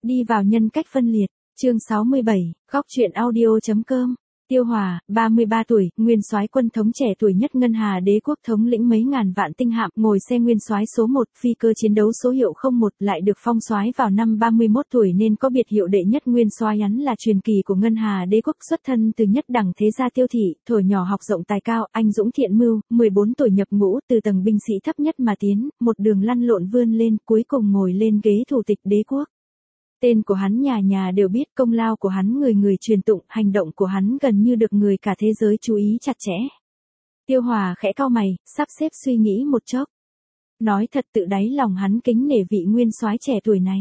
Đi vào nhân cách phân liệt, chương 67, góc truyện audio.com. Tiêu Hòa, 33 tuổi, nguyên soái quân thống trẻ tuổi nhất Ngân Hà Đế quốc, thống lĩnh mấy ngàn vạn tinh hạm, ngồi xe nguyên soái số 1, phi cơ chiến đấu số hiệu 01, lại được phong soái vào năm 31 tuổi nên có biệt hiệu đệ nhất nguyên soái. Hắn là truyền kỳ của Ngân Hà Đế quốc, xuất thân từ nhất đẳng thế gia Tiêu thị, thuở nhỏ học rộng tài cao, anh dũng thiện mưu, 14 tuổi nhập ngũ, từ tầng binh sĩ thấp nhất mà tiến, một đường lăn lộn vươn lên, cuối cùng ngồi lên ghế thủ tịch đế quốc. Tên của hắn nhà nhà đều biết, công lao của hắn người người truyền tụng, hành động của hắn gần như được người cả thế giới chú ý chặt chẽ. Tiêu Hòa khẽ cau mày, sắp xếp suy nghĩ một chốc. Nói thật, tự đáy lòng hắn kính nể vị nguyên soái trẻ tuổi này.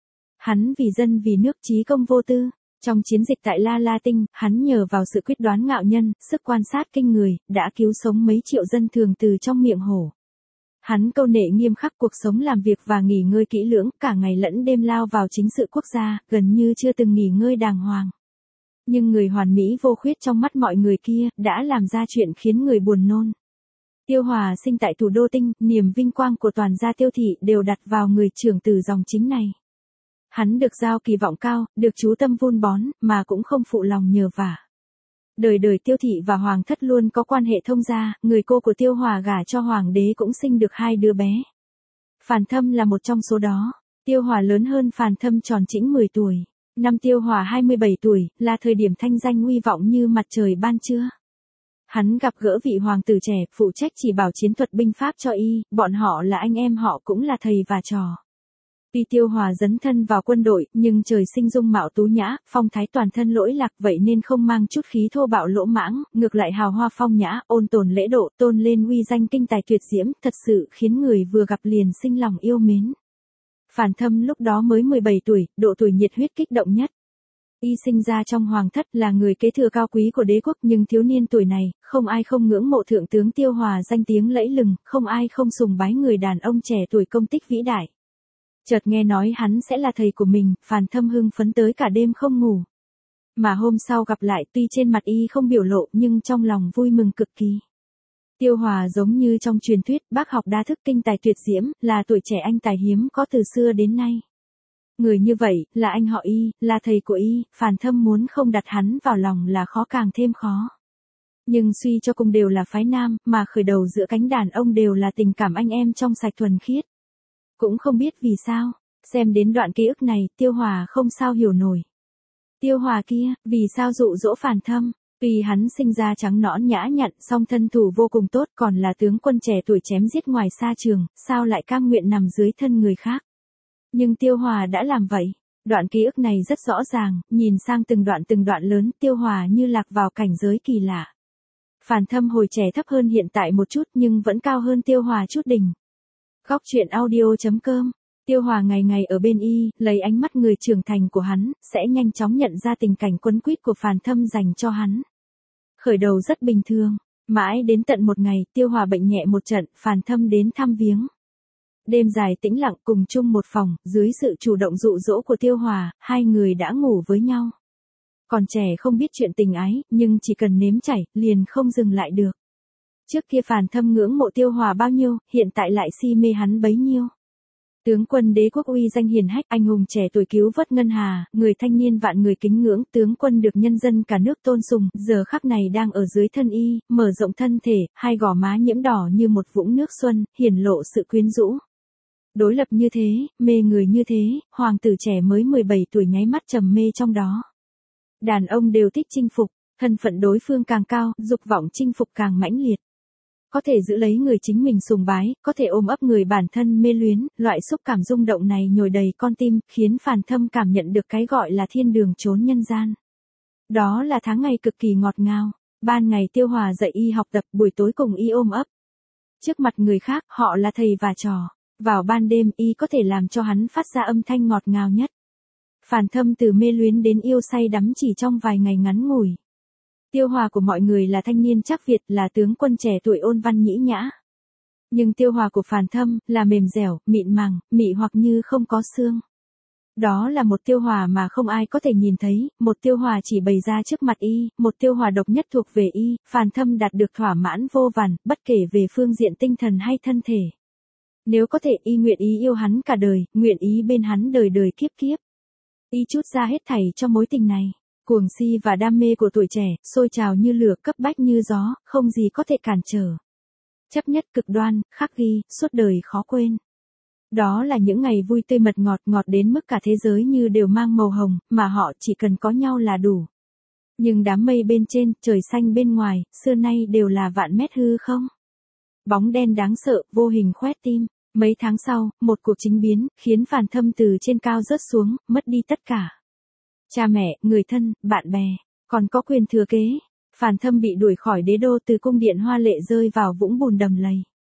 Hắn vì dân vì nước, chí công vô tư. Trong chiến dịch tại La La Tinh, hắn nhờ vào sự quyết đoán ngạo nhân, sức quan sát kinh người, đã cứu sống mấy triệu dân thường từ trong miệng hổ. Hắn câu nệ nghiêm khắc, cuộc sống làm việc và nghỉ ngơi kỹ lưỡng, cả ngày lẫn đêm lao vào chính sự quốc gia, gần như chưa từng nghỉ ngơi đàng hoàng. Nhưng người hoàn mỹ vô khuyết trong mắt mọi người kia, đã làm ra chuyện khiến người buồn nôn. Tiêu Hòa sinh tại thủ đô Tinh, niềm vinh quang của toàn gia Tiêu thị đều đặt vào người trưởng tử dòng chính này. Hắn được giao kỳ vọng cao, được chú tâm vun bón, mà cũng không phụ lòng nhờ vả. Đời đời Tiêu thị và Hoàng thất luôn có quan hệ thông gia, người cô của Tiêu Hòa gả cho Hoàng đế cũng sinh được 2 đứa bé. Phàn Thâm là một trong số đó. Tiêu Hòa lớn hơn Phàn Thâm tròn chỉnh 10 tuổi. Năm Tiêu Hòa 27 tuổi, là thời điểm thanh danh uy vọng như mặt trời ban trưa. Hắn gặp gỡ vị hoàng tử trẻ, phụ trách chỉ bảo chiến thuật binh pháp cho y, bọn họ là anh em họ, cũng là thầy và trò. Tuy Tiêu Hòa dấn thân vào quân đội, nhưng trời sinh dung mạo tú nhã, phong thái toàn thân lỗi lạc, vậy nên không mang chút khí thô bạo lỗ mãng, ngược lại hào hoa phong nhã, ôn tồn lễ độ, tôn lên uy danh kinh tài tuyệt diễm, thật sự khiến người vừa gặp liền sinh lòng yêu mến. Phàn Thâm lúc đó mới 17 tuổi, độ tuổi nhiệt huyết kích động nhất. Y sinh ra trong hoàng thất, là người kế thừa cao quý của đế quốc, nhưng thiếu niên tuổi này, không ai không ngưỡng mộ thượng tướng Tiêu Hòa danh tiếng lẫy lừng, không ai không sùng bái người đàn ông trẻ tuổi công tích vĩ đại. Chợt nghe nói hắn sẽ là thầy của mình, Phàn Thâm hưng phấn tới cả đêm không ngủ. Mà hôm sau gặp lại, tuy trên mặt y không biểu lộ nhưng trong lòng vui mừng cực kỳ. Tiêu Hòa giống như trong truyền thuyết, bác học đa thức, kinh tài tuyệt diễm, là tuổi trẻ anh tài hiếm có từ xưa đến nay. Người như vậy, là anh họ y, là thầy của y, Phàn Thâm muốn không đặt hắn vào lòng là khó càng thêm khó. Nhưng suy cho cùng đều là phái nam, mà khởi đầu giữa cánh đàn ông đều là tình cảm anh em trong sạch thuần khiết. Cũng không biết vì sao, xem đến đoạn ký ức này, Tiêu Hòa không sao hiểu nổi. Tiêu Hòa kia, vì sao dụ dỗ Phàn Thâm? Tuy hắn sinh ra trắng nõn nhã nhặn, song thân thủ vô cùng tốt, còn là tướng quân trẻ tuổi chém giết ngoài xa trường, sao lại cam nguyện nằm dưới thân người khác? Nhưng Tiêu Hòa đã làm vậy. Đoạn ký ức này rất rõ ràng, nhìn sang từng đoạn lớn, Tiêu Hòa như lạc vào cảnh giới kỳ lạ. Phàn Thâm hồi trẻ thấp hơn hiện tại một chút nhưng vẫn cao hơn Tiêu Hòa chút đỉnh. Góc truyện audio.com. Tiêu Hòa ngày ngày ở bên y, lấy ánh mắt người trưởng thành của hắn, sẽ nhanh chóng nhận ra tình cảnh quấn quýt của Phàn Thâm dành cho hắn. Khởi đầu rất bình thường, mãi đến tận một ngày, Tiêu Hòa bệnh nhẹ một trận, Phàn Thâm đến thăm viếng. Đêm dài tĩnh lặng, cùng chung một phòng, dưới sự chủ động dụ dỗ của Tiêu Hòa, hai người đã ngủ với nhau. Còn trẻ không biết chuyện tình ái, nhưng chỉ cần nếm trải, liền không dừng lại được. Trước kia Phàn Thâm ngưỡng mộ Tiêu Hòa bao nhiêu, hiện tại lại si mê hắn bấy nhiêu. Tướng quân đế quốc uy danh hiển hách, anh hùng trẻ tuổi cứu vớt Ngân Hà, người thanh niên vạn người kính ngưỡng, tướng quân được nhân dân cả nước tôn sùng, giờ khắc này đang ở dưới thân y, mở rộng thân thể, hai gò má nhiễm đỏ như một vũng nước xuân, hiển lộ sự quyến rũ. Đối lập như thế, mê người như thế, hoàng tử trẻ mới 17 tuổi nháy mắt trầm mê trong đó. Đàn ông đều thích chinh phục, thân phận đối phương càng cao, dục vọng chinh phục càng mãnh liệt. Có thể giữ lấy người chính mình sùng bái, có thể ôm ấp người bản thân mê luyến, loại xúc cảm rung động này nhồi đầy con tim, khiến Phàn Thâm cảm nhận được cái gọi là thiên đường chốn nhân gian. Đó là tháng ngày cực kỳ ngọt ngào, ban ngày Tiêu Hòa dạy y học tập, buổi tối cùng y ôm ấp. Trước mặt người khác, họ là thầy và trò. Vào ban đêm, y có thể làm cho hắn phát ra âm thanh ngọt ngào nhất. Phàn Thâm từ mê luyến đến yêu say đắm chỉ trong vài ngày ngắn ngủi. Tiêu Hòa của mọi người là thanh niên chắc Việt, là tướng quân trẻ tuổi ôn văn nhĩ nhã. Nhưng Tiêu Hòa của Phàn Thâm là mềm dẻo, mịn màng, mị hoặc như không có xương. Đó là một Tiêu Hòa mà không ai có thể nhìn thấy, một Tiêu Hòa chỉ bày ra trước mặt y, một Tiêu Hòa độc nhất thuộc về y. Phàn Thâm đạt được thỏa mãn vô vàn, bất kể về phương diện tinh thần hay thân thể. Nếu có thể, y nguyện ý yêu hắn cả đời, nguyện ý bên hắn đời đời kiếp kiếp. Y trút ra hết thảy cho mối tình này. Cuồng si và đam mê của tuổi trẻ, sôi trào như lửa, cấp bách như gió, không gì có thể cản trở. Chấp nhất cực đoan, khắc ghi, suốt đời khó quên. Đó là những ngày vui tươi mật ngọt, ngọt đến mức cả thế giới như đều mang màu hồng, mà họ chỉ cần có nhau là đủ. Nhưng đám mây bên trên, trời xanh bên ngoài, xưa nay đều là vạn mét hư không. Bóng đen đáng sợ, vô hình khoét tim. Mấy tháng sau, một cuộc chính biến, khiến Phàn Thâm từ trên cao rớt xuống, mất đi tất cả. Cha mẹ, người thân, bạn bè, còn có quyền thừa kế. Phàn Thâm bị đuổi khỏi đế đô, từ cung điện hoa lệ rơi vào vũng bùn đầm lầy.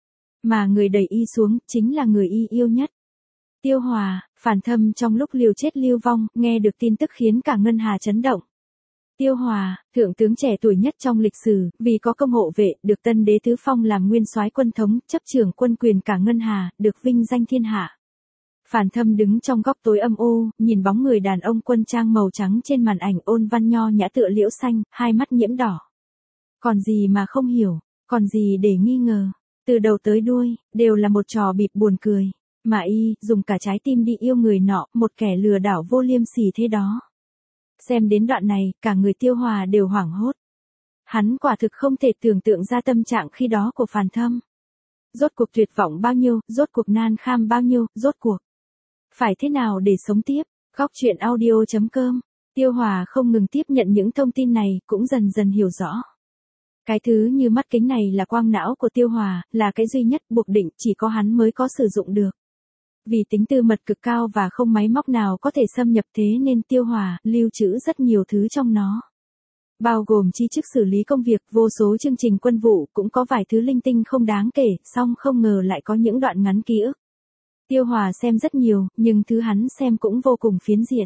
Mà người đẩy y xuống, chính là người y yêu nhất. Tiêu Hòa. Phàn Thâm trong lúc liều chết lưu vong, nghe được tin tức khiến cả ngân hà chấn động. Tiêu Hòa, thượng tướng trẻ tuổi nhất trong lịch sử, vì có công hộ vệ, được tân đế tứ phong làm nguyên soái quân thống, chấp trưởng quân quyền cả ngân hà, được vinh danh thiên hạ. Phàn Thâm đứng trong góc tối âm u, nhìn bóng người đàn ông quân trang màu trắng trên màn ảnh, ôn văn nho nhã tựa liễu xanh, hai mắt nhiễm đỏ. Còn gì mà không hiểu, còn gì để nghi ngờ. Từ đầu tới đuôi, đều là một trò bịp buồn cười. Mà y, dùng cả trái tim đi yêu người nọ, một kẻ lừa đảo vô liêm sỉ thế đó. Xem đến đoạn này, cả người Tiêu Hòa đều hoảng hốt. Hắn quả thực không thể tưởng tượng ra tâm trạng khi đó của Phàn Thâm. Rốt cuộc tuyệt vọng bao nhiêu, rốt cuộc nan kham bao nhiêu, rốt cuộc phải thế nào để sống tiếp. Góc truyện audio.com. Tiêu Hòa không ngừng tiếp nhận những thông tin này, cũng dần dần hiểu rõ. Cái thứ như mắt kính này là quang não của Tiêu Hòa, là cái duy nhất buộc định chỉ có hắn mới có sử dụng được. Vì tính tư mật cực cao và không máy móc nào có thể xâm nhập, thế nên Tiêu Hòa lưu trữ rất nhiều thứ trong nó. Bao gồm chi chức xử lý công việc, vô số chương trình quân vụ, cũng có vài thứ linh tinh không đáng kể, song không ngờ lại có những đoạn ngắn ký ức. Tiêu Hòa xem rất nhiều, nhưng thứ hắn xem cũng vô cùng phiến diện.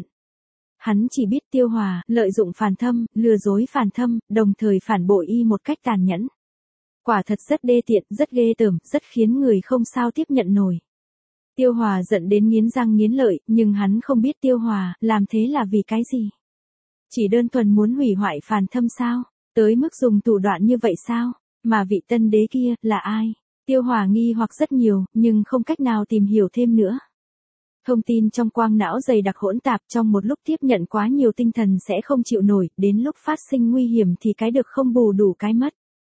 Hắn chỉ biết Tiêu Hòa lợi dụng Phàn Thâm, lừa dối Phàn Thâm, đồng thời phản bội y một cách tàn nhẫn. Quả thật rất đê tiện, rất ghê tởm, rất khiến người không sao tiếp nhận nổi. Tiêu Hòa giận đến nghiến răng nghiến lợi, nhưng hắn không biết Tiêu Hòa làm thế là vì cái gì. Chỉ đơn thuần muốn hủy hoại Phàn Thâm sao? Tới mức dùng thủ đoạn như vậy sao? Mà vị tân đế kia là ai? Tiêu Hòa nghi hoặc rất nhiều, nhưng không cách nào tìm hiểu thêm nữa. Thông tin trong quang não dày đặc hỗn tạp, trong một lúc tiếp nhận quá nhiều tinh thần sẽ không chịu nổi, đến lúc phát sinh nguy hiểm thì cái được không bù đủ cái mất.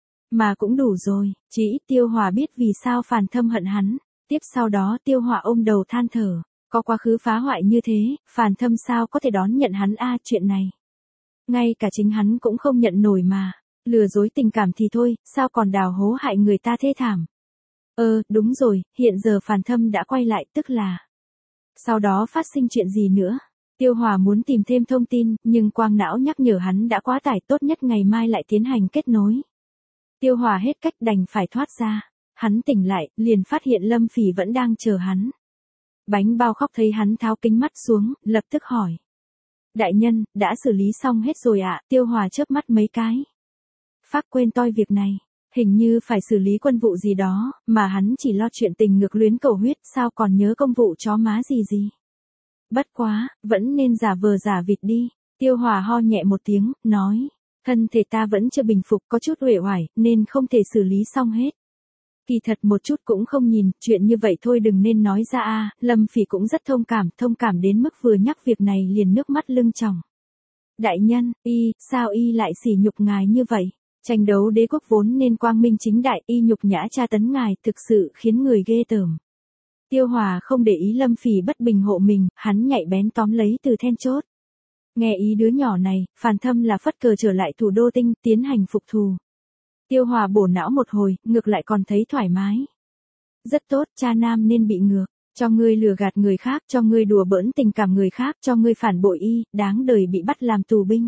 Mà cũng đủ rồi, chỉ ít Tiêu Hòa biết vì sao Phàn Thâm hận hắn. Tiếp sau đó Tiêu Hòa ôm đầu than thở, có quá khứ phá hoại như thế, Phàn Thâm sao có thể đón nhận hắn chuyện này. Ngay cả chính hắn cũng không nhận nổi mà, lừa dối tình cảm thì thôi, sao còn đào hố hại người ta thê thảm. Đúng rồi, hiện giờ Phàn Thâm đã quay lại, tức là sau đó phát sinh chuyện gì nữa. Tiêu Hòa muốn tìm thêm thông tin, nhưng quang não nhắc nhở hắn đã quá tải, tốt nhất ngày mai lại tiến hành kết nối. Tiêu Hòa hết cách đành phải thoát ra. Hắn tỉnh lại, liền phát hiện Lâm Phỉ vẫn đang chờ hắn. Bánh bao khóc thấy hắn tháo kính mắt xuống, lập tức hỏi. Đại nhân, đã xử lý xong hết rồi ạ? Tiêu Hòa chớp mắt mấy cái. Phác quên toi việc này. Hình như phải xử lý quân vụ gì đó, mà hắn chỉ lo chuyện tình ngược luyến cầu huyết, sao còn nhớ công vụ chó má gì. Bất quá, vẫn nên giả vờ giả vịt đi. Tiêu Hòa ho nhẹ một tiếng, nói. Thân thể ta vẫn chưa bình phục, có chút uể oải, nên không thể xử lý xong hết. Kỳ thật một chút cũng không nhìn, chuyện như vậy thôi đừng nên nói ra Lâm Phỉ cũng rất thông cảm đến mức vừa nhắc việc này liền nước mắt lưng tròng. Đại nhân, sao lại sỉ nhục ngài như vậy? Tranh đấu đế quốc vốn nên quang minh chính đại, nhục nhã tra tấn ngài, thực sự khiến người ghê tởm. Tiêu Hòa không để ý Lâm Phỉ bất bình hộ mình, hắn nhạy bén tóm lấy từ then chốt. Nghe ý đứa nhỏ này, Phàn Thâm là phất cờ trở lại thủ đô tinh, tiến hành phục thù. Tiêu Hòa bổ não một hồi, ngược lại còn thấy thoải mái. Rất tốt, cha nam nên bị ngược. Cho ngươi lừa gạt người khác, cho ngươi đùa bỡn tình cảm người khác, cho ngươi phản bội đáng đời bị bắt làm tù binh.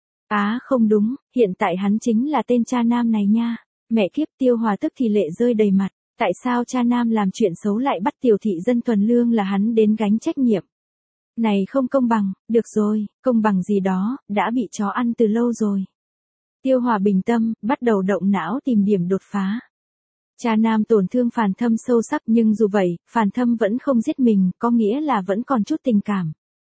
Không đúng, hiện tại hắn chính là tên cha nam này nha. Mẹ kiếp, Tiêu Hòa tức thì lệ rơi đầy mặt. Tại sao cha nam làm chuyện xấu lại bắt tiểu thị dân thuần lương là hắn đến gánh trách nhiệm? Này không công bằng, được rồi, công bằng gì đó, đã bị chó ăn từ lâu rồi. Tiêu Hòa bình tâm, bắt đầu động não tìm điểm đột phá. Cha nam tổn thương Phàn Thâm sâu sắc, nhưng dù vậy, Phàn Thâm vẫn không giết mình, có nghĩa là vẫn còn chút tình cảm.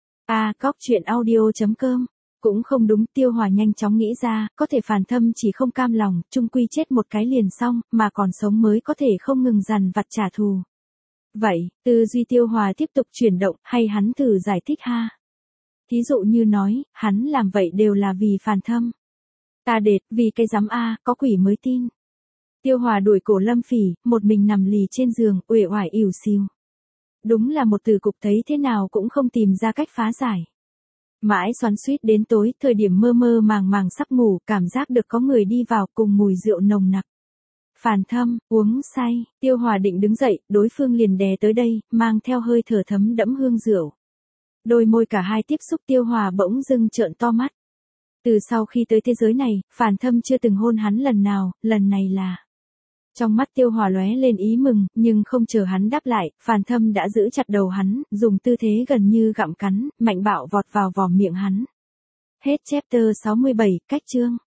Góc truyện audio.com. Cũng không đúng, Tiêu Hòa nhanh chóng nghĩ ra, có thể Phàn Thâm chỉ không cam lòng, chung quy chết một cái liền xong, mà còn sống mới có thể không ngừng dằn vặt trả thù. Vậy, tư duy Tiêu Hòa tiếp tục chuyển động, hay hắn thử giải thích ha? Thí dụ như nói, hắn làm vậy đều là vì Phàn Thâm. Ta đệt, vì cái giám A, có quỷ mới tin. Tiêu Hòa đuổi cổ Lâm Phỉ, một mình nằm lì trên giường, uể oải ỉu xìu. Đúng là một từ cục thấy thế nào cũng không tìm ra cách phá giải. Mãi xoắn xuýt đến tối, thời điểm mơ mơ màng màng sắp ngủ, cảm giác được có người đi vào cùng mùi rượu nồng nặc. Phàn Thâm, uống say, Tiêu Hòa định đứng dậy, đối phương liền đè tới đây, mang theo hơi thở thấm đẫm hương rượu. Đôi môi cả hai tiếp xúc, Tiêu Hòa bỗng dưng trợn to mắt. Từ sau khi tới thế giới này, Phàn Thâm chưa từng hôn hắn lần nào, lần này là. Trong mắt Tiêu Hòa lóe lên ý mừng, nhưng không chờ hắn đáp lại, Phàn Thâm đã giữ chặt đầu hắn, dùng tư thế gần như gặm cắn, mạnh bạo vọt vào vòm miệng hắn. Hết chapter 67, cách chương.